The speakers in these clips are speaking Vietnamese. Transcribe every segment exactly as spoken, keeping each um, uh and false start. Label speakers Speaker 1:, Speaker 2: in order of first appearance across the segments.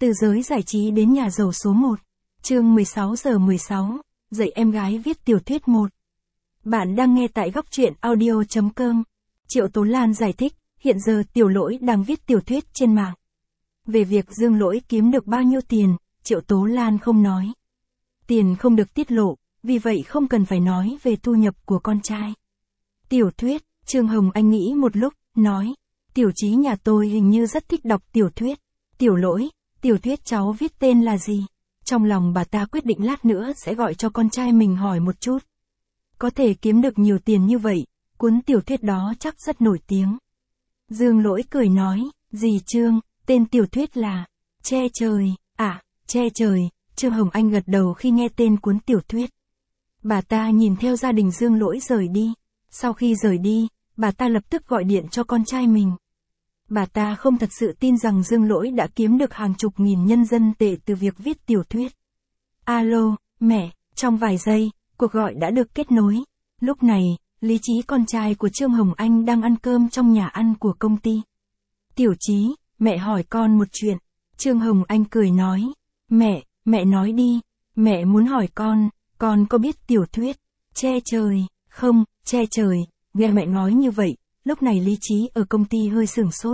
Speaker 1: Từ giới giải trí đến nhà giàu số một. Chương mười sáu giờ mười sáu, dạy em gái viết tiểu thuyết một. Bạn đang nghe tại góc truyện audio chấm com. Triệu Tố Lan giải thích, hiện giờ Tiểu Lỗi đang viết tiểu thuyết trên mạng. Về việc Dương Lỗi kiếm được bao nhiêu tiền, Triệu Tố Lan không nói. Tiền không được tiết lộ, vì vậy không cần phải nói về thu nhập của con trai. Tiểu thuyết, Trương Hồng Anh nghĩ một lúc, nói, Tiểu Chí nhà tôi hình như rất thích đọc tiểu thuyết. Tiểu Lỗi, tiểu thuyết cháu viết tên là gì? Trong lòng bà ta quyết định lát nữa sẽ gọi cho con trai mình hỏi một chút. Có thể kiếm được nhiều tiền như vậy, cuốn tiểu thuyết đó chắc rất nổi tiếng. Dương Lỗi cười nói, dì Trương, tên tiểu thuyết là Che Trời. À, Che Trời. Trương Hồng Anh gật đầu khi nghe tên cuốn tiểu thuyết. Bà ta nhìn theo gia đình Dương Lỗi rời đi. Sau khi rời đi, bà ta lập tức gọi điện cho con trai mình. Bà ta không thật sự tin rằng Dương Lỗi đã kiếm được hàng chục nghìn nhân dân tệ từ việc viết tiểu thuyết. Alo, mẹ, trong vài giây, cuộc gọi đã được kết nối. Lúc này, Lý Chí con trai của Trương Hồng Anh đang ăn cơm trong nhà ăn của công ty. Tiểu Chí, mẹ hỏi con một chuyện. Trương Hồng Anh cười nói, mẹ, mẹ nói đi, mẹ muốn hỏi con, con có biết tiểu thuyết Che Trời không? Che Trời. Nghe mẹ nói như vậy, lúc này Lý Chí ở công ty hơi sửng sốt.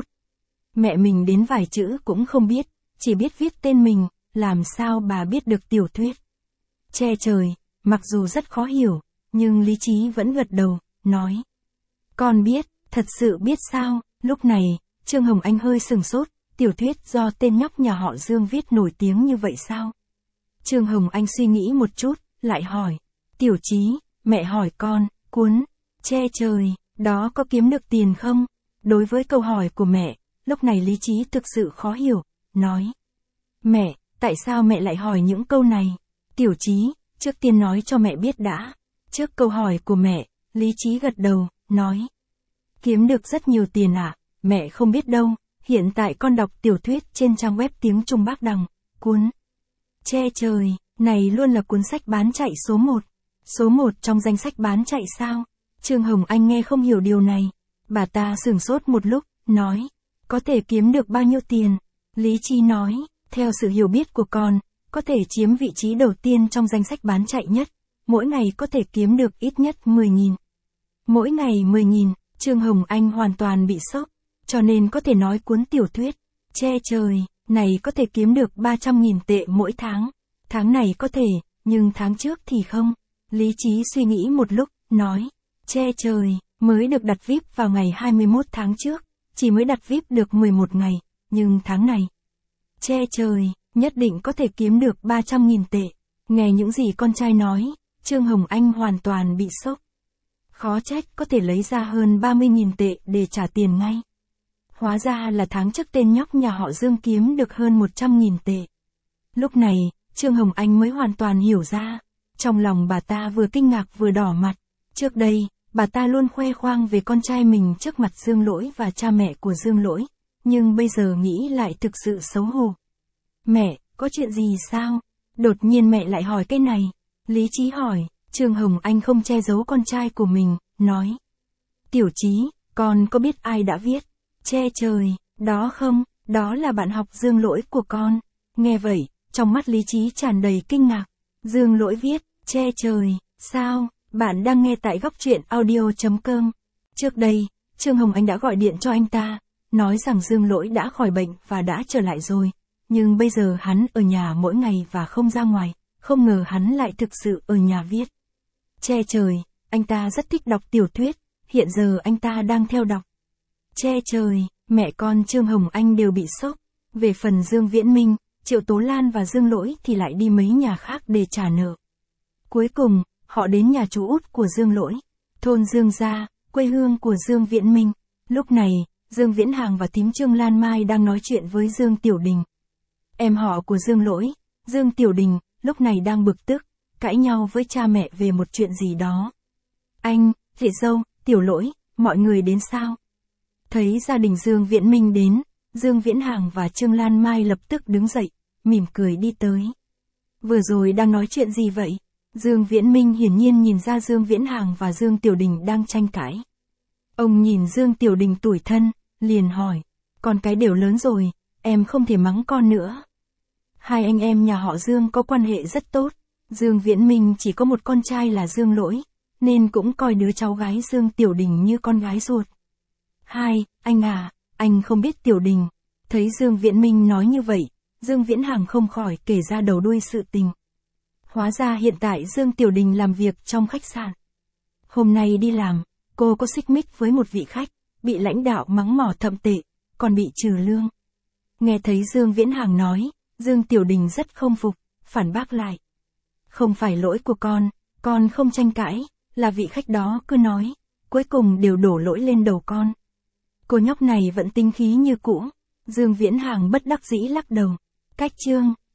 Speaker 1: Mẹ mình đến vài chữ cũng không biết, chỉ biết viết tên mình, làm sao bà biết được tiểu thuyết Che Trời, mặc dù rất khó hiểu, nhưng Lý Chí vẫn gật đầu, nói. Con biết, thật sự biết sao? Lúc này, Trương Hồng Anh hơi sửng sốt, tiểu thuyết do tên nhóc nhà họ Dương viết nổi tiếng như vậy sao? Trương Hồng Anh suy nghĩ một chút, lại hỏi. Tiểu Chí, mẹ hỏi con, cuốn Che Trời đó có kiếm được tiền không? Đối với câu hỏi của mẹ, lúc này Lý Chí thực sự khó hiểu, nói. Mẹ, tại sao mẹ lại hỏi những câu này? Tiểu Chí, trước tiên nói cho mẹ biết đã. Trước câu hỏi của mẹ, Lý Chí gật đầu, nói. Kiếm được rất nhiều tiền à? Mẹ không biết đâu, hiện tại con đọc tiểu thuyết trên trang web tiếng Trung Bác Đằng, cuốn Che Trời này luôn là cuốn sách bán chạy số một. Số một trong danh sách bán chạy sao? Trương Hồng Anh nghe không hiểu điều này. Bà ta sửng sốt một lúc, nói. Có thể kiếm được bao nhiêu tiền? Lý Chí nói, theo sự hiểu biết của con, có thể chiếm vị trí đầu tiên trong danh sách bán chạy nhất. Mỗi ngày có thể kiếm được ít nhất mười nghìn. Mỗi ngày mười nghìn, Trương Hồng Anh hoàn toàn bị sốc. Cho nên có thể nói cuốn tiểu thuyết Che Trời này có thể kiếm được ba trăm nghìn tệ mỗi tháng. Tháng này có thể, nhưng tháng trước thì không. Lý Chí suy nghĩ một lúc, nói. Che Trời mới được đặt vi ai pi vào ngày hai mươi mốt tháng trước, chỉ mới đặt vi ai pi được mười một ngày, nhưng tháng này Che Trời nhất định có thể kiếm được ba trăm nghìn tệ. Nghe những gì con trai nói, Trương Hồng Anh hoàn toàn bị sốc. Khó trách có thể lấy ra hơn ba mươi nghìn tệ để trả tiền ngay. Hóa ra là tháng trước tên nhóc nhà họ Dương kiếm được hơn một trăm nghìn tệ. Lúc này, Trương Hồng Anh mới hoàn toàn hiểu ra. Trong lòng bà ta vừa kinh ngạc vừa đỏ mặt. Trước đây, bà ta luôn khoe khoang về con trai mình trước mặt Dương Lỗi và cha mẹ của Dương Lỗi. Nhưng bây giờ nghĩ lại thực sự xấu hổ. Mẹ, có chuyện gì sao? Đột nhiên mẹ lại hỏi cái này. Lý Chí hỏi, Trương Hồng Anh không che giấu con trai của mình, nói. Tiểu Chí, con có biết ai đã viết Che Trời đó không? Đó là bạn học Dương Lỗi của con. Nghe vậy, trong mắt Lý Chí tràn đầy kinh ngạc. Dương Lỗi viết Che Trời, sao? Bạn đang nghe tại góc truyện audio chấm com. Trước đây, Trương Hồng Anh đã gọi điện cho anh ta, nói rằng Dương Lỗi đã khỏi bệnh và đã trở lại rồi. Nhưng bây giờ hắn ở nhà mỗi ngày và không ra ngoài, không ngờ hắn lại thực sự ở nhà viết Che Trời. Anh ta rất thích đọc tiểu thuyết, hiện giờ anh ta đang theo đọc Che Trời. Mẹ con Trương Hồng Anh đều bị sốc. Về phần Dương Viễn Minh, Triệu Tố Lan và Dương Lỗi thì lại đi mấy nhà khác để trả nợ. Cuối cùng, họ đến nhà chú út của Dương Lỗi, thôn Dương Gia, quê hương của Dương Viễn Minh. Lúc này, Dương Viễn Hàng và thím Trương Lan Mai đang nói chuyện với Dương Tiểu Đình. Em họ của Dương Lỗi, Dương Tiểu Đình, lúc này đang bực tức, cãi nhau với cha mẹ về một chuyện gì đó. Anh, chị dâu, Tiểu Lỗi, mọi người đến sao? Thấy gia đình Dương Viễn Minh đến, Dương Viễn Hàng và Trương Lan Mai lập tức đứng dậy, mỉm cười đi tới. Vừa rồi đang nói chuyện gì vậy? Dương Viễn Minh hiển nhiên nhìn ra Dương Viễn Hàng và Dương Tiểu Đình đang tranh cãi. Ông nhìn Dương Tiểu Đình tủi thân, liền hỏi. Con cái đều lớn rồi, em không thể mắng con nữa. Hai anh em nhà họ Dương có quan hệ rất tốt. Dương Viễn Minh chỉ có một con trai là Dương Lỗi, nên cũng coi đứa cháu gái Dương Tiểu Đình như con gái ruột. Hai, anh à, anh không biết Tiểu Đình. Thấy Dương Viễn Minh nói như vậy, Dương Viễn Hàng không khỏi kể ra đầu đuôi sự tình. Hóa ra hiện tại Dương Tiểu Đình làm việc trong khách sạn. Hôm nay đi làm, cô có xích mích với một vị khách, bị lãnh đạo mắng mỏ thậm tệ, còn bị trừ lương. Nghe thấy Dương Viễn Hàng nói, Dương Tiểu Đình rất không phục, phản bác lại. Không phải lỗi của con, con không tranh cãi, là vị khách đó cứ nói, cuối cùng đều đổ lỗi lên đầu con. Cô nhóc này vẫn tinh khí như cũ. Dương Viễn Hàng bất đắc dĩ lắc đầu. Cách chương